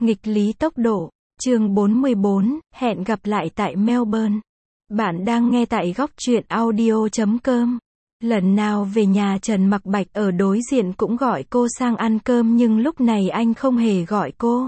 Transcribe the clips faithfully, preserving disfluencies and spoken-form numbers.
Nghịch lý tốc độ. Chương bốn mươi bốn, hẹn gặp lại tại Melbourne. Bạn đang nghe tại góc truyện audio chấm com. Lần nào về nhà Trần Mặc Bạch ở đối diện cũng gọi cô sang ăn cơm, nhưng lúc này anh không hề gọi cô.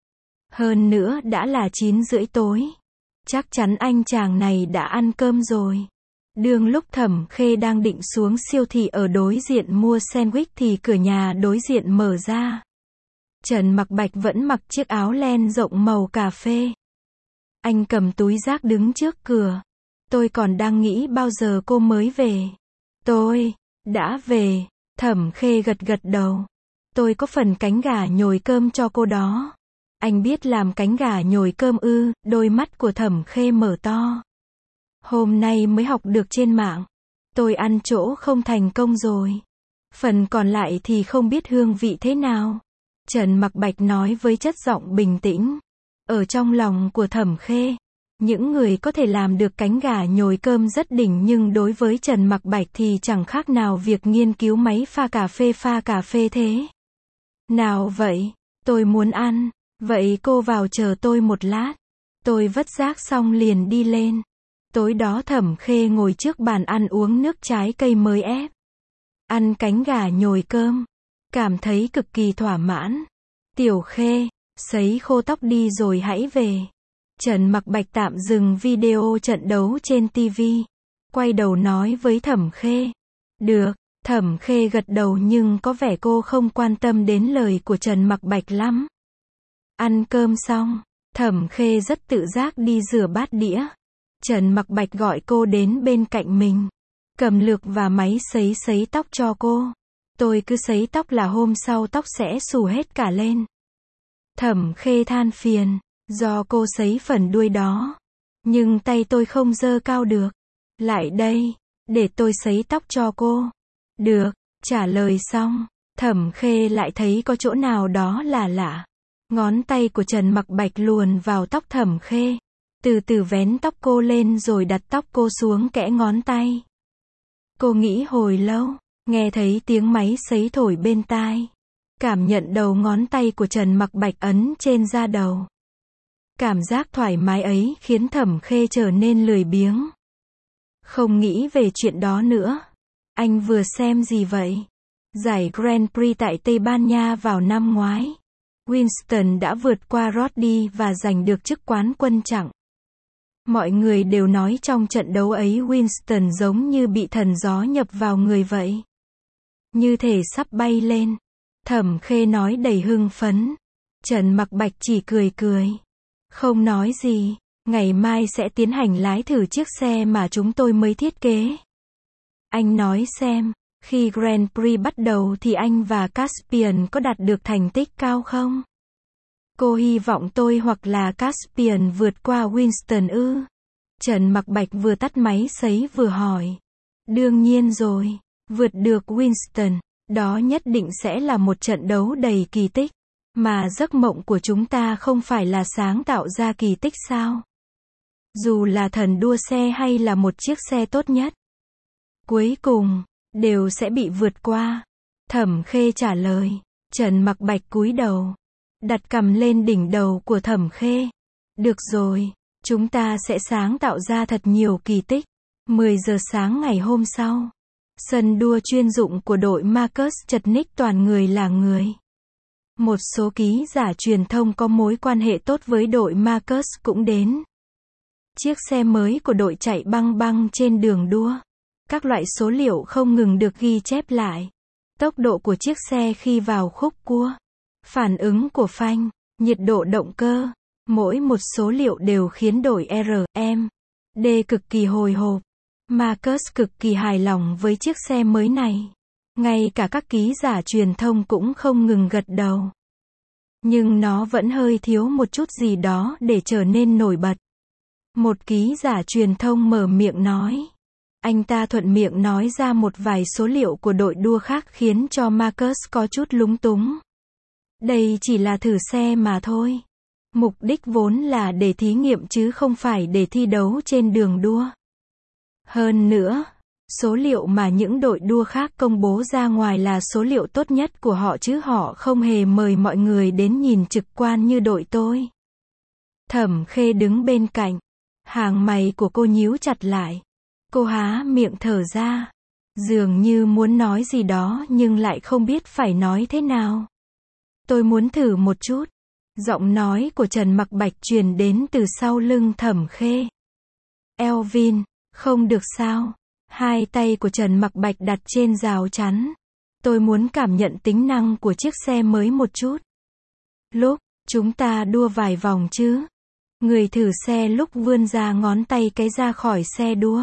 Hơn nữa đã là chín rưỡi tối. Chắc chắn anh chàng này đã ăn cơm rồi. Đương lúc Thẩm Khê đang định xuống siêu thị ở đối diện mua sandwich thì cửa nhà đối diện mở ra. Trần Mặc Bạch vẫn mặc chiếc áo len rộng màu cà phê. Anh cầm túi rác đứng trước cửa. Tôi còn đang nghĩ bao giờ cô mới về. Tôi đã về. Thẩm Khê gật gật đầu. Tôi có phần cánh gà nhồi cơm cho cô đó. Anh biết làm cánh gà nhồi cơm ư? Đôi mắt của Thẩm Khê mở to. Hôm nay mới học được trên mạng. Tôi ăn chỗ không thành công rồi. Phần còn lại thì không biết hương vị thế nào. Trần Mặc Bạch nói với chất giọng bình tĩnh. Ở trong lòng của Thẩm Khê, những người có thể làm được cánh gà nhồi cơm rất đỉnh, nhưng đối với Trần Mặc Bạch thì chẳng khác nào việc nghiên cứu máy pha cà phê pha cà phê thế. Nào vậy, tôi muốn ăn. Vậy cô vào chờ tôi một lát. Tôi vất rác xong liền đi lên. Tối đó Thẩm Khê ngồi trước bàn ăn uống nước trái cây mới ép. Ăn cánh gà nhồi cơm. Cảm thấy cực kỳ thỏa mãn. Tiểu Khê, sấy khô tóc đi rồi hãy về. Trần Mặc Bạch tạm dừng video trận đấu trên ti vi. Quay đầu nói với Thẩm Khê. Được. Thẩm Khê gật đầu, nhưng có vẻ cô không quan tâm đến lời của Trần Mặc Bạch lắm. Ăn cơm xong, Thẩm Khê rất tự giác đi rửa bát đĩa. Trần Mặc Bạch gọi cô đến bên cạnh mình. Cầm lược và máy sấy sấy tóc cho cô. Tôi cứ sấy tóc là hôm sau tóc sẽ xù hết cả lên. Thẩm Khê than phiền, do cô sấy phần đuôi đó. Nhưng tay tôi không giơ cao được. Lại đây, để tôi sấy tóc cho cô. Được, trả lời xong, Thẩm Khê lại thấy có chỗ nào đó là lạ. Ngón tay của Trần Mặc Bạch luồn vào tóc Thẩm Khê. Từ từ vén tóc cô lên rồi đặt tóc cô xuống kẽ ngón tay. Cô nghĩ hồi lâu, nghe thấy tiếng máy sấy thổi bên tai. Cảm nhận đầu ngón tay của Trần Mặc Bạch ấn trên da đầu. Cảm giác thoải mái ấy khiến Thẩm Khê trở nên lười biếng. Không nghĩ về chuyện đó nữa. Anh vừa xem gì vậy? Giải Grand Prix tại Tây Ban Nha vào năm ngoái. Winston đã vượt qua Roddy và giành được chức quán quân chặng. Mọi người đều nói trong trận đấu ấy Winston giống như bị thần gió nhập vào người vậy. Như thể sắp bay lên. Thẩm Khê nói đầy hưng phấn. Trần Mặc Bạch chỉ cười cười. Không nói gì. Ngày mai sẽ tiến hành lái thử chiếc xe mà chúng tôi mới thiết kế. Anh nói xem, khi Grand Prix bắt đầu thì anh và Caspian có đạt được thành tích cao không? Cô hy vọng tôi hoặc là Caspian vượt qua Winston ư? Trần Mặc Bạch vừa tắt máy sấy vừa hỏi. Đương nhiên rồi, vượt được Winston, đó nhất định sẽ là một trận đấu đầy kỳ tích. Mà giấc mộng của chúng ta không phải là sáng tạo ra kỳ tích sao? Dù là thần đua xe hay là một chiếc xe tốt nhất, cuối cùng đều sẽ bị vượt qua. Thẩm Khê trả lời. Trần Mặc Bạch cúi đầu, đặt cằm lên đỉnh đầu của Thẩm Khê. Được rồi, chúng ta sẽ sáng tạo ra thật nhiều kỳ tích. mười giờ sáng ngày hôm sau, sân đua chuyên dụng của đội Marcus chật ních toàn người là người. Một số ký giả truyền thông có mối quan hệ tốt với đội Marcus cũng đến. Chiếc xe mới của đội chạy băng băng trên đường đua. Các loại số liệu không ngừng được ghi chép lại. Tốc độ của chiếc xe khi vào khúc cua, phản ứng của phanh, nhiệt độ động cơ, mỗi một số liệu đều khiến đội R M D cực kỳ hồi hộp. Marcus cực kỳ hài lòng với chiếc xe mới này. Ngay cả các ký giả truyền thông cũng không ngừng gật đầu. Nhưng nó vẫn hơi thiếu một chút gì đó để trở nên nổi bật. Một ký giả truyền thông mở miệng nói. Anh ta thuận miệng nói ra một vài số liệu của đội đua khác khiến cho Marcus có chút lúng túng. Đây chỉ là thử xe mà thôi. Mục đích vốn là để thí nghiệm chứ không phải để thi đấu trên đường đua. Hơn nữa, Số liệu mà những đội đua khác công bố ra ngoài là số liệu tốt nhất của họ chứ họ không hề mời mọi người đến nhìn trực quan như đội tôi. Thẩm Khê đứng bên cạnh. Hàng mày của cô nhíu chặt lại. Cô há miệng thở ra. Dường như muốn nói gì đó nhưng lại không biết phải nói thế nào. Tôi muốn thử một chút. Giọng nói của Trần Mặc Bạch truyền đến từ sau lưng Thẩm Khê. Elvin, không được sao? Hai tay của Trần Mặc Bạch đặt trên rào chắn. Tôi muốn cảm nhận tính năng của chiếc xe mới một chút. Lúc, chúng ta đua vài vòng chứ? Người thử xe lúc vươn ra ngón tay cái ra khỏi xe đua.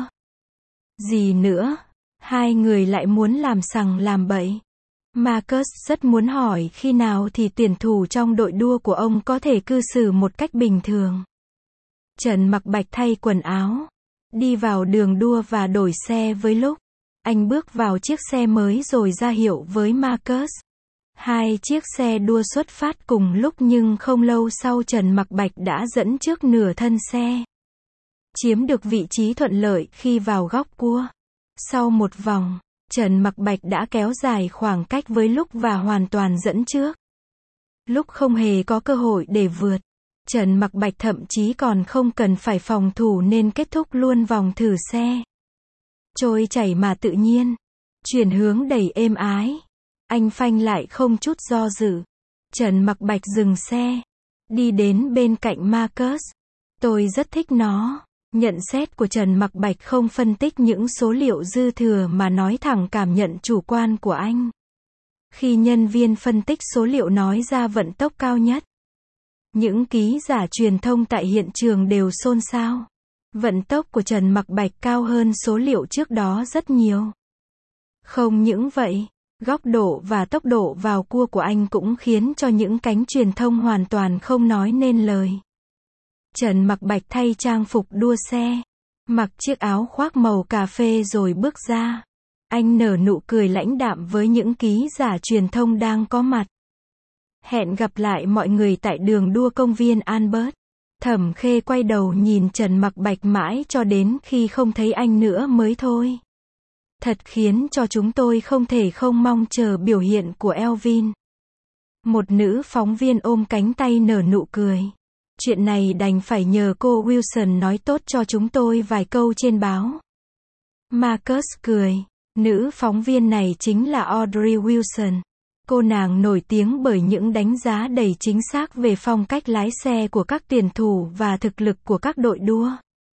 Gì nữa? Hai người lại muốn làm sằng làm bậy. Marcus rất muốn hỏi khi nào thì tuyển thủ trong đội đua của ông có thể cư xử một cách bình thường. Trần Mặc Bạch thay quần áo, đi vào đường đua và đổi xe với lúc. Anh bước vào chiếc xe mới rồi ra hiệu với Marcus. Hai chiếc xe đua xuất phát cùng lúc nhưng không lâu sau Trần Mặc Bạch đã dẫn trước nửa thân xe. Chiếm được vị trí thuận lợi khi vào góc cua. Sau một vòng, Trần Mặc Bạch đã kéo dài khoảng cách với lúc và hoàn toàn dẫn trước. Lúc không hề có cơ hội để vượt. Trần Mặc Bạch thậm chí còn không cần phải phòng thủ nên kết thúc luôn vòng thử xe. Trôi chảy mà tự nhiên. Chuyển hướng đầy êm ái. Anh phanh lại không chút do dự. Trần Mặc Bạch dừng xe. Đi đến bên cạnh Marcus. Tôi rất thích nó. Nhận xét của Trần Mặc Bạch không phân tích những số liệu dư thừa mà nói thẳng cảm nhận chủ quan của anh. Khi nhân viên phân tích số liệu nói ra vận tốc cao nhất, những ký giả truyền thông tại hiện trường đều xôn xao. Vận tốc của Trần Mặc Bạch cao hơn số liệu trước đó rất nhiều. Không những vậy, góc độ và tốc độ vào cua của anh cũng khiến cho những cánh truyền thông hoàn toàn không nói nên lời. Trần Mặc Bạch thay trang phục đua xe, mặc chiếc áo khoác màu cà phê rồi bước ra. Anh nở nụ cười lãnh đạm với những ký giả truyền thông đang có mặt. Hẹn gặp lại mọi người tại đường đua công viên Albert. Thẩm Khê quay đầu nhìn Trần Mặc Bạch mãi cho đến khi không thấy anh nữa mới thôi. Thật khiến cho chúng tôi không thể không mong chờ biểu hiện của Elvin. Một nữ phóng viên ôm cánh tay nở nụ cười. Chuyện này đành phải nhờ cô Wilson nói tốt cho chúng tôi vài câu trên báo. Marcus cười. Nữ phóng viên này chính là Audrey Wilson. Cô nàng nổi tiếng bởi những đánh giá đầy chính xác về phong cách lái xe của các tuyển thủ và thực lực của các đội đua.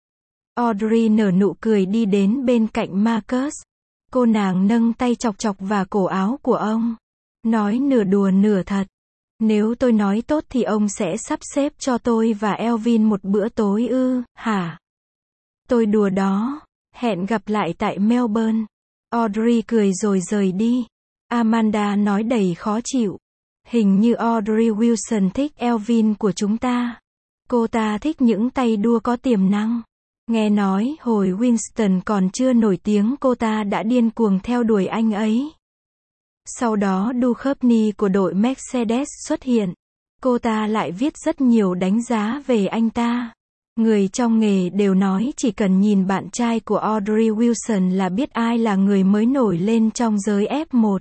Audrey nở nụ cười đi đến bên cạnh Marcus. Cô nàng nâng tay chọc chọc vào cổ áo của ông. Nói nửa đùa nửa thật. Nếu tôi nói tốt thì ông sẽ sắp xếp cho tôi và Elvin một bữa tối ư, hả? Tôi đùa đó. Hẹn gặp lại tại Melbourne. Audrey cười rồi rời đi. Amanda nói đầy khó chịu. Hình như Audrey Wilson thích Elvin của chúng ta. Cô ta thích những tay đua có tiềm năng. Nghe nói hồi Winston còn chưa nổi tiếng cô ta đã điên cuồng theo đuổi anh ấy. Sau đó Duchovny của đội Mercedes xuất hiện. Cô ta lại viết rất nhiều đánh giá về anh ta. Người trong nghề đều nói chỉ cần nhìn bạn trai của Audrey Wilson là biết ai là người mới nổi lên trong giới ép một.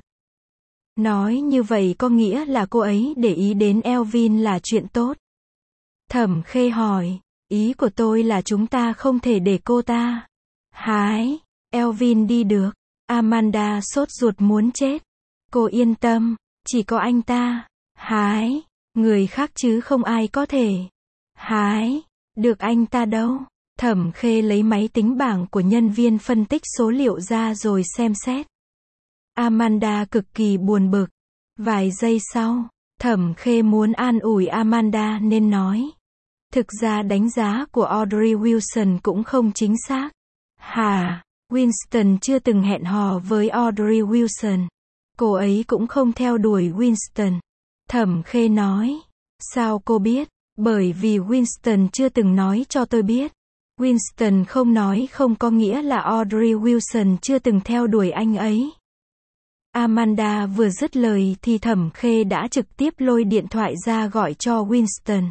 Nói như vậy có nghĩa là cô ấy để ý đến Elvin là chuyện tốt. Thẩm Khê hỏi, ý của tôi là chúng ta không thể để cô ta hái Elvin đi được. Amanda sốt ruột muốn chết. Cô yên tâm, chỉ có anh ta hái, người khác chứ không ai có thể hái được anh ta đâu. Thẩm Khê lấy máy tính bảng của nhân viên phân tích số liệu ra rồi xem xét. Amanda cực kỳ buồn bực. Vài giây sau, Thẩm Khê muốn an ủi Amanda nên nói. Thực ra đánh giá của Audrey Wilson cũng không chính xác. Hả? Winston chưa từng hẹn hò với Audrey Wilson. Cô ấy cũng không theo đuổi Winston. Thẩm Khê nói. Sao cô biết? Bởi vì Winston chưa từng nói cho tôi biết. Winston không nói không có nghĩa là Audrey Wilson chưa từng theo đuổi anh ấy. Amanda vừa dứt lời thì Thẩm Khê đã trực tiếp lôi điện thoại ra gọi cho Winston.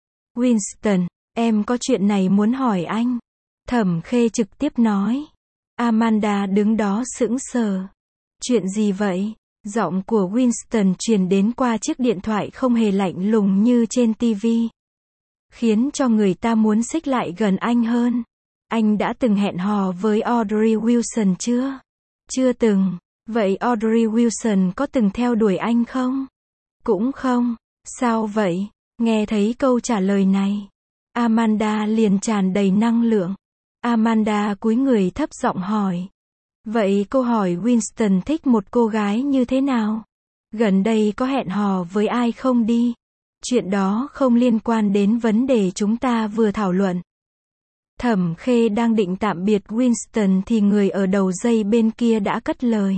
Winston, em có chuyện này muốn hỏi anh. Thẩm Khê trực tiếp nói. Amanda đứng đó sững sờ. Chuyện gì vậy? Giọng của Winston truyền đến qua chiếc điện thoại không hề lạnh lùng như trên ti vi. Khiến cho người ta muốn xích lại gần anh hơn. Anh đã từng hẹn hò với Audrey Wilson chưa? Chưa từng. Vậy Audrey Wilson có từng theo đuổi anh không? Cũng không. Sao vậy? Nghe thấy câu trả lời này, Amanda liền tràn đầy năng lượng. Amanda cúi người thấp giọng hỏi. Vậy cô hỏi Winston thích một cô gái như thế nào? Gần đây có hẹn hò với ai không đi? Chuyện đó không liên quan đến vấn đề chúng ta vừa thảo luận. Thẩm Khê đang định tạm biệt Winston thì người ở đầu dây bên kia đã cất lời.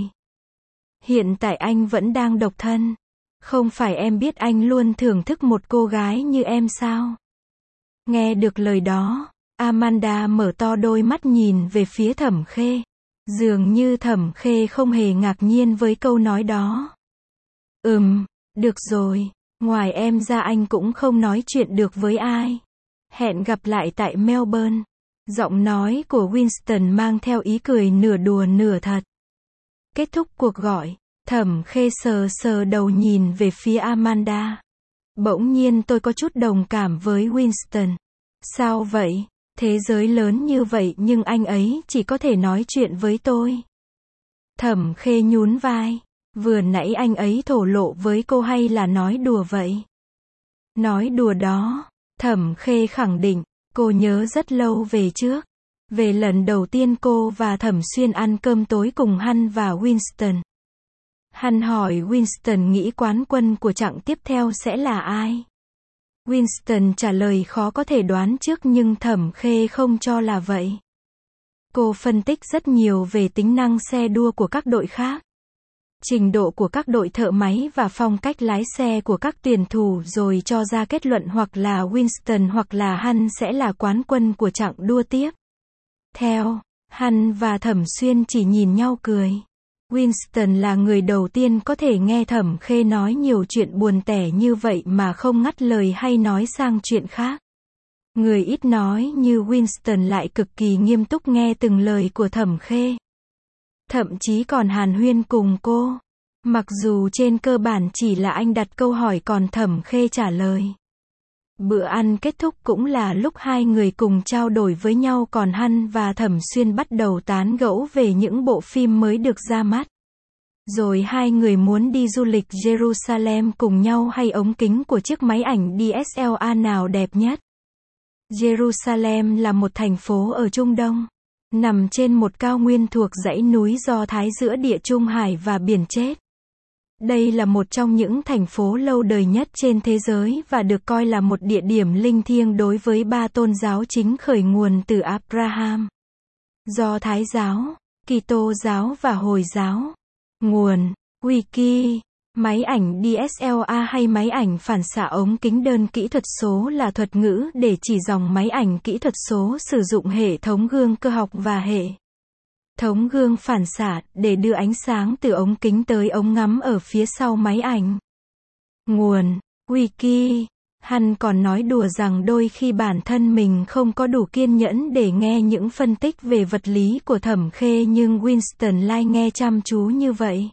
Hiện tại anh vẫn đang độc thân. Không phải em biết anh luôn thưởng thức một cô gái như em sao? Nghe được lời đó, Amanda mở to đôi mắt nhìn về phía Thẩm Khê. Dường như Thẩm Khê không hề ngạc nhiên với câu nói đó. Ừm, được rồi, ngoài em ra anh cũng không nói chuyện được với ai. Hẹn gặp lại tại Melbourne. Giọng nói của Winston mang theo ý cười nửa đùa nửa thật. Kết thúc cuộc gọi, Thẩm Khê sờ sờ đầu nhìn về phía Amanda. Bỗng nhiên tôi có chút đồng cảm với Winston. Sao vậy? Thế giới lớn như vậy nhưng anh ấy chỉ có thể nói chuyện với tôi. Thẩm Khê nhún vai. Vừa nãy anh ấy thổ lộ với cô hay là nói đùa vậy? Nói đùa đó. Thẩm Khê khẳng định. Cô nhớ rất lâu về trước. Về lần đầu tiên cô và Thẩm Xuyên ăn cơm tối cùng Hân và Winston. Hân hỏi Winston nghĩ quán quân của chặng tiếp theo sẽ là ai? Winston trả lời khó có thể đoán trước nhưng Thẩm Khê không cho là vậy. Cô phân tích rất nhiều về tính năng xe đua của các đội khác, trình độ của các đội thợ máy và phong cách lái xe của các tuyển thủ rồi cho ra kết luận hoặc là Winston hoặc là Hân sẽ là quán quân của chặng đua tiếp theo. Hân và Thẩm Xuyên chỉ nhìn nhau cười. Winston là người đầu tiên có thể nghe Thẩm Khê nói nhiều chuyện buồn tẻ như vậy mà không ngắt lời hay nói sang chuyện khác. Người ít nói như Winston lại cực kỳ nghiêm túc nghe từng lời của Thẩm Khê. Thậm chí còn hàn huyên cùng cô. Mặc dù trên cơ bản chỉ là anh đặt câu hỏi còn Thẩm Khê trả lời. Bữa ăn kết thúc cũng là lúc hai người cùng trao đổi với nhau còn Hân và Thẩm Xuyên bắt đầu tán gẫu về những bộ phim mới được ra mắt. Rồi hai người muốn đi du lịch Jerusalem cùng nhau hay ống kính của chiếc máy ảnh đê ét lờ rờ nào đẹp nhất. Jerusalem là một thành phố ở Trung Đông, nằm trên một cao nguyên thuộc dãy núi Do Thái giữa Địa Trung Hải và Biển Chết. Đây là một trong những thành phố lâu đời nhất trên thế giới và được coi là một địa điểm linh thiêng đối với ba tôn giáo chính khởi nguồn từ Abraham: Do Thái giáo, Kitô giáo và Hồi giáo. Nguồn: Wiki. Máy ảnh đê ét lờ rờ hay máy ảnh phản xạ ống kính đơn kỹ thuật số là thuật ngữ để chỉ dòng máy ảnh kỹ thuật số sử dụng hệ thống gương cơ học và hệ thống gương phản xạ để đưa ánh sáng từ ống kính tới ống ngắm ở phía sau máy ảnh. Nguồn: Wiki. Hân còn nói đùa rằng đôi khi bản thân mình không có đủ kiên nhẫn để nghe những phân tích về vật lý của Thẩm Khê nhưng Winston lại nghe chăm chú như vậy.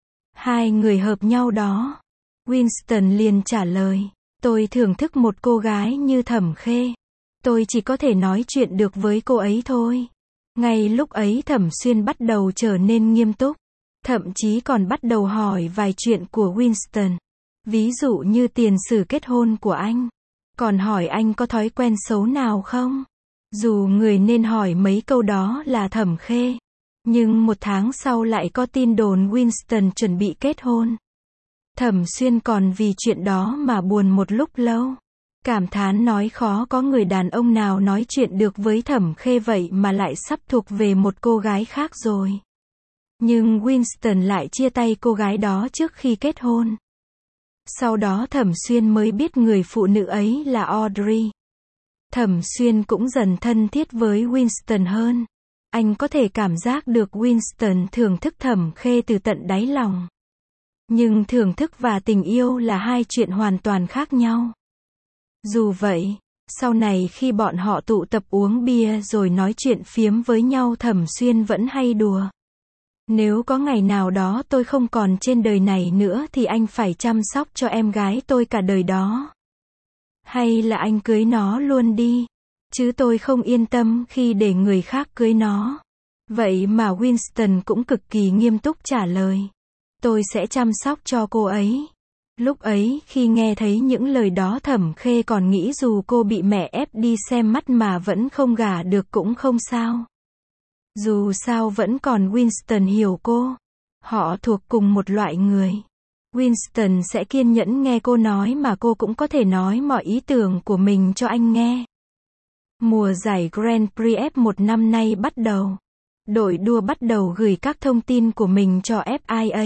Hai người hợp nhau đó. Winston liền trả lời. Tôi thưởng thức một cô gái như Thẩm Khê. Tôi chỉ có thể nói chuyện được với cô ấy thôi. Ngay lúc ấy Thẩm Xuyên bắt đầu trở nên nghiêm túc. Thậm chí còn bắt đầu hỏi vài chuyện của Winston. Ví dụ như tiền sử kết hôn của anh. Còn hỏi anh có thói quen xấu nào không? Dù người nên hỏi mấy câu đó là Thẩm Khê. Nhưng một tháng sau lại có tin đồn Winston chuẩn bị kết hôn. Thẩm Xuyên còn vì chuyện đó mà buồn một lúc lâu. Cảm thán nói khó có người đàn ông nào nói chuyện được với Thẩm Khê vậy mà lại sắp thuộc về một cô gái khác rồi. Nhưng Winston lại chia tay cô gái đó trước khi kết hôn. Sau đó Thẩm Xuyên mới biết người phụ nữ ấy là Audrey. Thẩm Xuyên cũng dần thân thiết với Winston hơn. Anh có thể cảm giác được Winston thưởng thức Thẩm Khê từ tận đáy lòng. Nhưng thưởng thức và tình yêu là hai chuyện hoàn toàn khác nhau. Dù vậy, Sau này khi bọn họ tụ tập uống bia rồi nói chuyện phiếm với nhau, Thẩm Xuyên vẫn hay đùa. Nếu có ngày nào đó tôi không còn trên đời này nữa thì anh phải chăm sóc cho em gái tôi cả đời đó. Hay là anh cưới nó luôn đi. Chứ tôi không yên tâm khi để người khác cưới nó. Vậy mà Winston cũng cực kỳ nghiêm túc trả lời. Tôi sẽ chăm sóc cho cô ấy. Lúc ấy khi nghe thấy những lời đó, Thẩm Khê còn nghĩ dù cô bị mẹ ép đi xem mắt mà vẫn không gả được cũng không sao. Dù sao vẫn còn Winston hiểu cô. Họ thuộc cùng một loại người. Winston sẽ kiên nhẫn nghe cô nói mà cô cũng có thể nói mọi ý tưởng của mình cho anh nghe. Mùa giải Grand Prix F một năm nay bắt đầu. Đội đua bắt đầu gửi các thông tin của mình cho ép i a.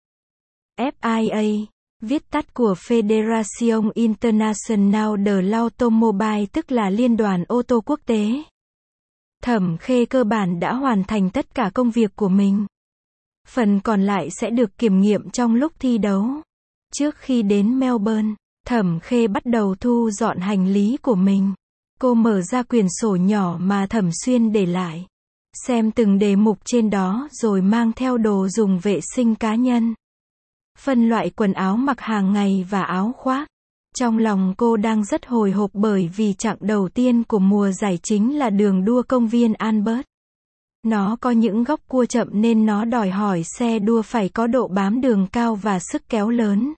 ép i a, viết tắt của Federation Internationale de l'Automobile, tức là Liên đoàn ô tô quốc tế. Thẩm Khê cơ bản đã hoàn thành tất cả công việc của mình. Phần còn lại sẽ được kiểm nghiệm trong lúc thi đấu. Trước khi đến Melbourne, Thẩm Khê bắt đầu thu dọn hành lý của mình. Cô mở ra quyển sổ nhỏ mà Thẩm Xuyên để lại. Xem từng đề mục trên đó rồi mang theo đồ dùng vệ sinh cá nhân. Phân loại quần áo mặc hàng ngày và áo khoác. Trong lòng cô đang rất hồi hộp bởi vì chặng đầu tiên của mùa giải chính là đường đua công viên Albert. Nó có những góc cua chậm nên nó đòi hỏi xe đua phải có độ bám đường cao và sức kéo lớn.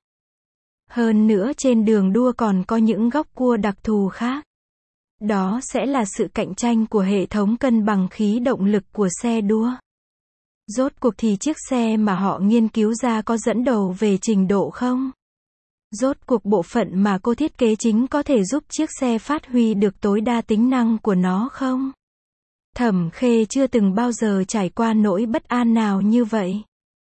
Hơn nữa trên đường đua còn có những góc cua đặc thù khác. Đó sẽ là sự cạnh tranh của hệ thống cân bằng khí động lực của xe đua. Rốt cuộc thì chiếc xe mà họ nghiên cứu ra có dẫn đầu về trình độ không? Rốt cuộc bộ phận mà cô thiết kế chính có thể giúp chiếc xe phát huy được tối đa tính năng của nó không? Thẩm Khê chưa từng bao giờ trải qua nỗi bất an nào như vậy.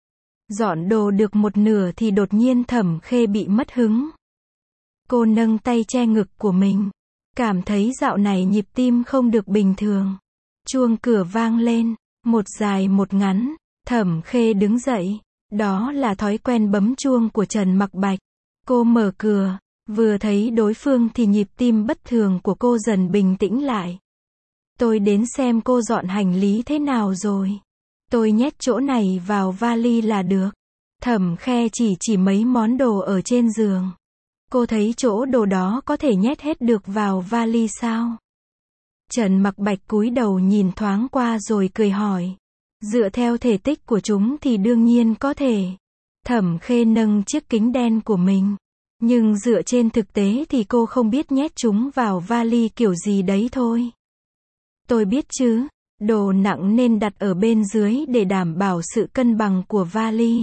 Dọn đồ được một nửa thì đột nhiên Thẩm Khê bị mất hứng. Cô nâng tay che ngực của mình. Cảm thấy dạo này nhịp tim không được bình thường. Chuông cửa vang lên. Một dài một ngắn. Thẩm Khê đứng dậy. Đó là thói quen bấm chuông của Trần Mặc Bạch. Cô mở cửa. Vừa thấy đối phương thì nhịp tim bất thường của cô dần bình tĩnh lại. Tôi đến xem cô dọn hành lý thế nào rồi. Tôi nhét chỗ này vào vali là được. Thẩm Khê chỉ chỉ mấy món đồ ở trên giường. Cô thấy chỗ đồ đó có thể nhét hết được vào vali sao? Trần Mặc Bạch cúi đầu nhìn thoáng qua rồi cười hỏi. Dựa theo thể tích của chúng thì đương nhiên có thể. Thẩm Khê nâng chiếc kính đen của mình. Nhưng dựa trên thực tế thì cô không biết nhét chúng vào vali kiểu gì đấy thôi. Tôi biết chứ, đồ nặng nên đặt ở bên dưới để đảm bảo sự cân bằng của vali.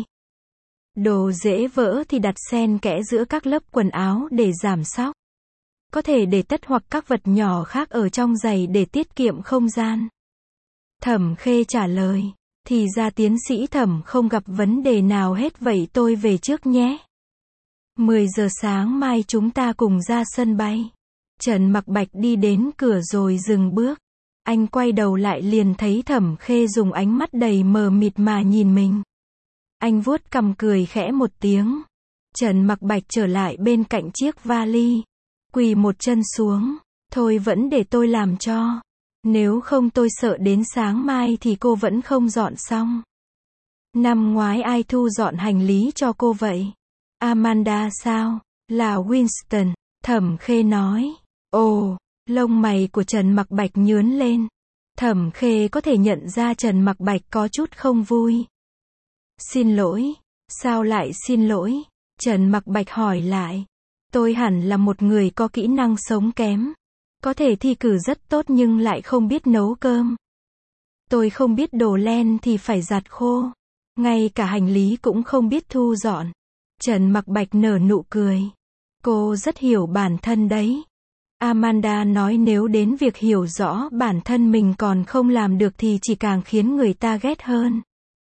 Đồ dễ vỡ thì đặt xen kẽ giữa các lớp quần áo để giảm xóc. Có thể để tất hoặc các vật nhỏ khác ở trong giày để tiết kiệm không gian. Thẩm Khê trả lời. Thì ra tiến sĩ Thẩm không gặp vấn đề nào hết, vậy tôi về trước nhé. mười giờ sáng mai chúng ta cùng ra sân bay. Trần Mặc Bạch đi đến cửa rồi dừng bước. Anh quay đầu lại liền thấy Thẩm Khê dùng ánh mắt đầy mờ mịt mà nhìn mình. Anh vuốt cằm cười khẽ một tiếng. Trần Mặc Bạch trở lại bên cạnh chiếc vali. Quỳ một chân xuống. Thôi vẫn để tôi làm cho. Nếu không tôi sợ đến sáng mai thì cô vẫn không dọn xong. Năm ngoái ai thu dọn hành lý cho cô vậy? Amanda sao? Là Winston. Thẩm Khê nói. Ồ, lông mày của Trần Mặc Bạch nhướng lên. Thẩm Khê có thể nhận ra Trần Mặc Bạch có chút không vui. Xin lỗi. Sao lại xin lỗi? Trần Mặc Bạch hỏi lại. Tôi hẳn là một người có kỹ năng sống kém. Có thể thi cử rất tốt nhưng lại không biết nấu cơm. Tôi không biết đồ len thì phải giặt khô. Ngay cả hành lý cũng không biết thu dọn. Trần Mặc Bạch nở nụ cười. Cô rất hiểu bản thân đấy. Amanda nói nếu đến việc hiểu rõ bản thân mình còn không làm được thì chỉ càng khiến người ta ghét hơn.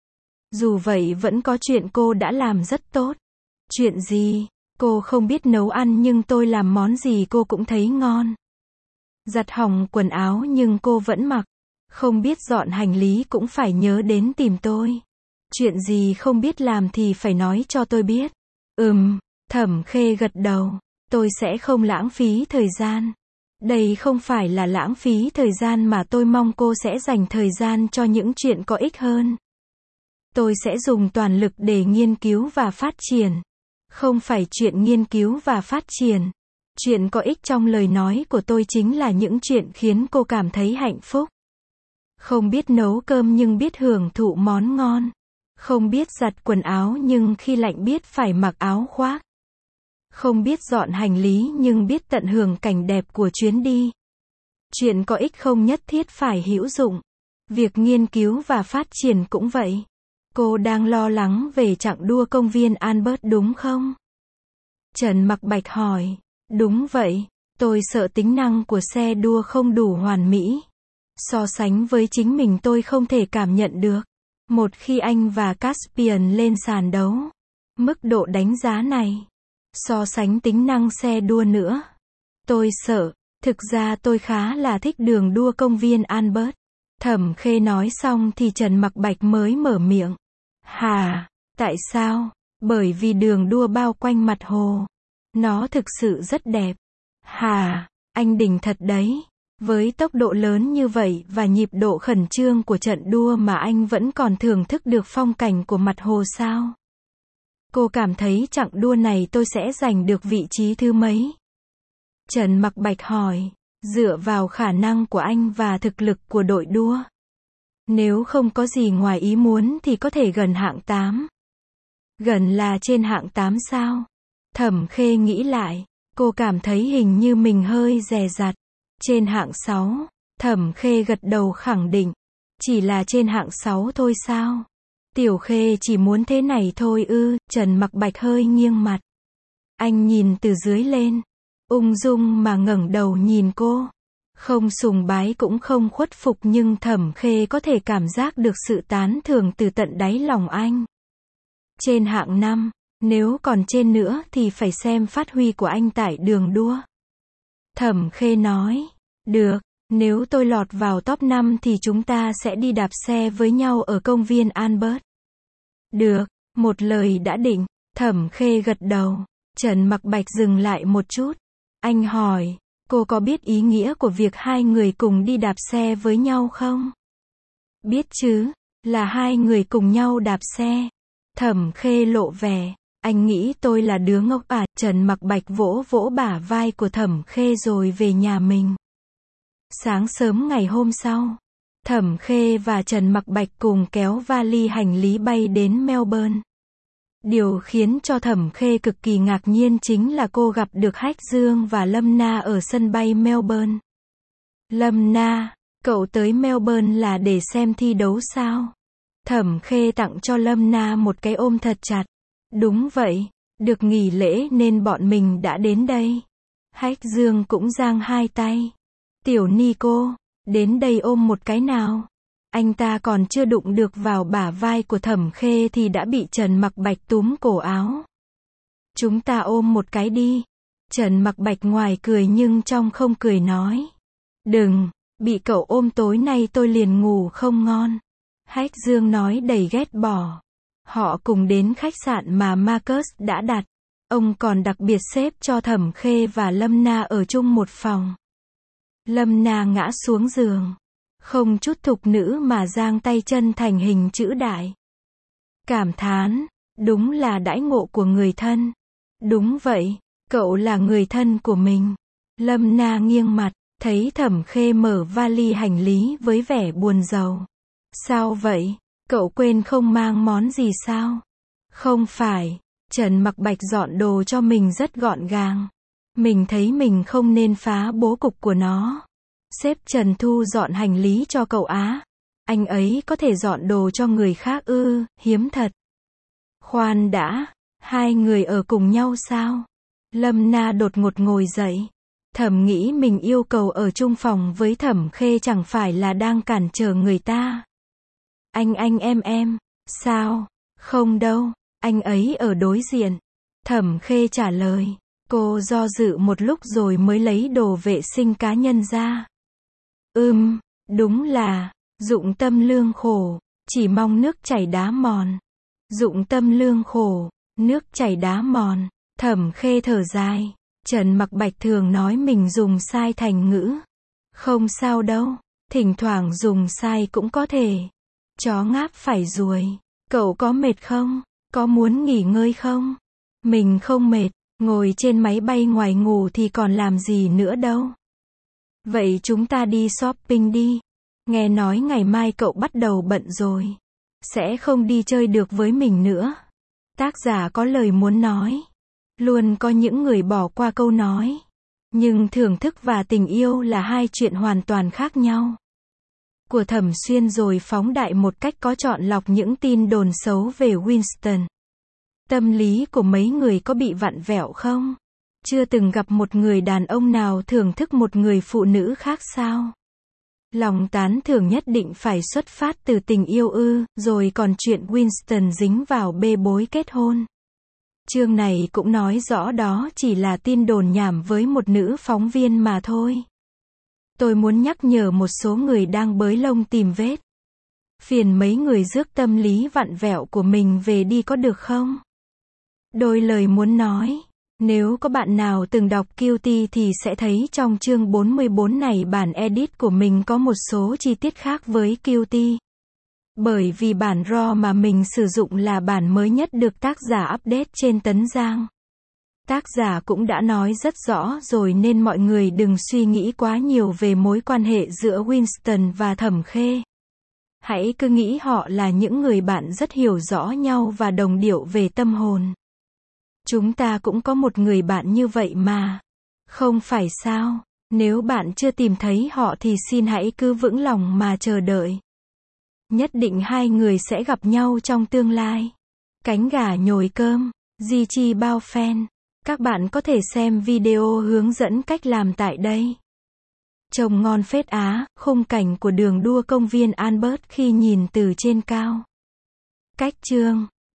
Dù vậy vẫn có chuyện cô đã làm rất tốt. Chuyện gì? Cô không biết nấu ăn nhưng tôi làm món gì cô cũng thấy ngon. Giặt hỏng quần áo nhưng cô vẫn mặc. Không biết dọn hành lý cũng phải nhớ đến tìm tôi. Chuyện gì không biết làm thì phải nói cho tôi biết. Ừm, Thẩm Khê gật đầu. Tôi sẽ không lãng phí thời gian. Đây không phải là lãng phí thời gian mà tôi mong cô sẽ dành thời gian cho những chuyện có ích hơn. Tôi sẽ dùng toàn lực để nghiên cứu và phát triển. Không phải chuyện nghiên cứu và phát triển. Chuyện có ích trong lời nói của tôi chính là những chuyện khiến cô cảm thấy hạnh phúc. Không biết nấu cơm nhưng biết hưởng thụ món ngon. Không biết giặt quần áo nhưng khi lạnh biết phải mặc áo khoác. Không biết dọn hành lý nhưng biết tận hưởng cảnh đẹp của chuyến đi. Chuyện có ích không nhất thiết phải hữu dụng. Việc nghiên cứu và phát triển cũng vậy. Cô đang lo lắng về chặng đua công viên Albert đúng không? Trần Mặc Bạch hỏi. Đúng vậy, tôi sợ tính năng của xe đua không đủ hoàn mỹ. So sánh với chính mình tôi không thể cảm nhận được. Một khi anh và Caspian lên sàn đấu, mức độ đánh giá này, so sánh tính năng xe đua nữa. Tôi sợ, thực ra tôi khá là thích đường đua công viên Albert. Thẩm Khê nói xong thì Trần Mặc Bạch mới mở miệng. Hà, tại sao? Bởi vì đường đua bao quanh mặt hồ. Nó thực sự rất đẹp. Hà, anh đỉnh thật đấy. Với tốc độ lớn như vậy và nhịp độ khẩn trương của trận đua mà anh vẫn còn thưởng thức được phong cảnh của mặt hồ sao? Cô cảm thấy chặng đua này tôi sẽ giành được vị trí thứ mấy? Trần Mặc Bạch hỏi. Dựa vào khả năng của anh và thực lực của đội đua. Nếu không có gì ngoài ý muốn thì có thể gần hạng tám. Gần là trên hạng tám sao? Thẩm Khê nghĩ lại. Cô cảm thấy hình như mình hơi dè dặt. Trên hạng sáu. Thẩm Khê gật đầu khẳng định. Chỉ là trên hạng sáu thôi sao? Tiểu Khê chỉ muốn thế này thôi ư? Trần Mặc Bạch hơi nghiêng mặt. Anh nhìn từ dưới lên. Ung dung mà ngẩng đầu nhìn cô. Không sùng bái cũng không khuất phục nhưng Thẩm Khê có thể cảm giác được sự tán thưởng từ tận đáy lòng anh. Trên hạng năm, nếu còn trên nữa thì phải xem phát huy của anh tại đường đua. Thẩm Khê nói, được, nếu tôi lọt vào top năm thì chúng ta sẽ đi đạp xe với nhau ở công viên Albert. Được, một lời đã định, Thẩm Khê gật đầu. Trần Mặc Bạch dừng lại một chút. Anh hỏi, cô có biết ý nghĩa của việc hai người cùng đi đạp xe với nhau không? Biết chứ, là hai người cùng nhau đạp xe. Thẩm Khê lộ vẻ, anh nghĩ tôi là đứa ngốc à? Trần Mặc Bạch vỗ vỗ bả vai của Thẩm Khê rồi về nhà mình. Sáng sớm ngày hôm sau, Thẩm Khê và Trần Mặc Bạch cùng kéo vali hành lý bay đến Melbourne. Điều khiến cho Thẩm Khê cực kỳ ngạc nhiên chính là cô gặp được Hách Dương và Lâm Na ở sân bay Melbourne. Lâm Na, cậu tới Melbourne là để xem thi đấu sao? Thẩm Khê tặng cho Lâm Na một cái ôm thật chặt. Đúng vậy, được nghỉ lễ nên bọn mình đã đến đây. Hách Dương cũng giang hai tay. Tiểu Nico, đến đây ôm một cái nào. Anh ta còn chưa đụng được vào bả vai của Thẩm Khê thì đã bị Trần Mặc Bạch túm cổ áo. Chúng ta ôm một cái đi. Trần Mặc Bạch ngoài cười nhưng trong không cười nói. Đừng, bị cậu ôm tối nay tôi liền ngủ không ngon. Hách Dương nói đầy ghét bỏ. Họ cùng đến khách sạn mà Marcus đã đặt. Ông còn đặc biệt xếp cho Thẩm Khê và Lâm Na ở chung một phòng. Lâm Na ngã xuống giường. Không chút thục nữ mà giang tay chân thành hình chữ đại. Cảm thán, đúng là đãi ngộ của người thân. Đúng vậy, cậu là người thân của mình. Lâm Na nghiêng mặt, thấy Thẩm Khê mở vali hành lý với vẻ buồn rầu. Sao vậy? Cậu quên không mang món gì sao? Không phải, Trần Mặc Bạch dọn đồ cho mình rất gọn gàng. Mình thấy mình không nên phá bố cục của nó. Sếp Trần thu dọn hành lý cho cậu á. Anh ấy có thể dọn đồ cho người khác ư, hiếm thật. Khoan đã, hai người ở cùng nhau sao? Lâm Na đột ngột ngồi dậy. Thầm nghĩ mình yêu cầu ở chung phòng với Thẩm Khê chẳng phải là đang cản trở người ta. Anh anh em em, sao? Không đâu, anh ấy ở đối diện. Thẩm Khê trả lời. Cô do dự một lúc rồi mới lấy đồ vệ sinh cá nhân ra. Ừm, đúng là, dụng tâm lương khổ, chỉ mong nước chảy đá mòn. Dụng tâm lương khổ, nước chảy đá mòn, Thẩm Khê thở dài. Trần Mặc Bạch thường nói mình dùng sai thành ngữ. Không sao đâu, thỉnh thoảng dùng sai cũng có thể. Chó ngáp phải ruồi. Cậu có mệt không? Có muốn nghỉ ngơi không? Mình không mệt, ngồi trên máy bay ngoài ngủ thì còn làm gì nữa đâu. Vậy chúng ta đi shopping đi. Nghe nói ngày mai cậu bắt đầu bận rồi. Sẽ không đi chơi được với mình nữa. Tác giả có lời muốn nói. Luôn có những người bỏ qua câu nói. Nhưng thưởng thức và tình yêu là hai chuyện hoàn toàn khác nhau. Của Thẩm Xuyên rồi phóng đại một cách có chọn lọc những tin đồn xấu về Winston. Tâm lý của mấy người có bị vặn vẹo không? Chưa từng gặp một người đàn ông nào thưởng thức một người phụ nữ khác sao? Lòng tán thưởng nhất định phải xuất phát từ tình yêu ư, rồi còn chuyện Winston dính vào bê bối kết hôn. Chương này cũng nói rõ đó chỉ là tin đồn nhảm với một nữ phóng viên mà thôi. Tôi muốn nhắc nhở một số người đang bới lông tìm vết. Phiền mấy người rước tâm lý vặn vẹo của mình về đi có được không? Đôi lời muốn nói. Nếu có bạn nào từng đọc Cutie thì sẽ thấy trong chương bốn mươi bốn này bản edit của mình có một số chi tiết khác với Cutie. Bởi vì bản raw mà mình sử dụng là bản mới nhất được tác giả update trên Tấn Giang. Tác giả cũng đã nói rất rõ rồi nên mọi người đừng suy nghĩ quá nhiều về mối quan hệ giữa Winston và Thẩm Khê. Hãy cứ nghĩ họ là những người bạn rất hiểu rõ nhau và đồng điệu về tâm hồn. Chúng ta cũng có một người bạn như vậy mà. Không phải sao? Nếu bạn chưa tìm thấy họ thì xin hãy cứ vững lòng mà chờ đợi. Nhất định hai người sẽ gặp nhau trong tương lai. Cánh gà nhồi cơm, di chi bao fan. Các bạn có thể xem video hướng dẫn cách làm tại đây. Trông ngon phết á, khung cảnh của đường đua công viên Albert khi nhìn từ trên cao. Cách chương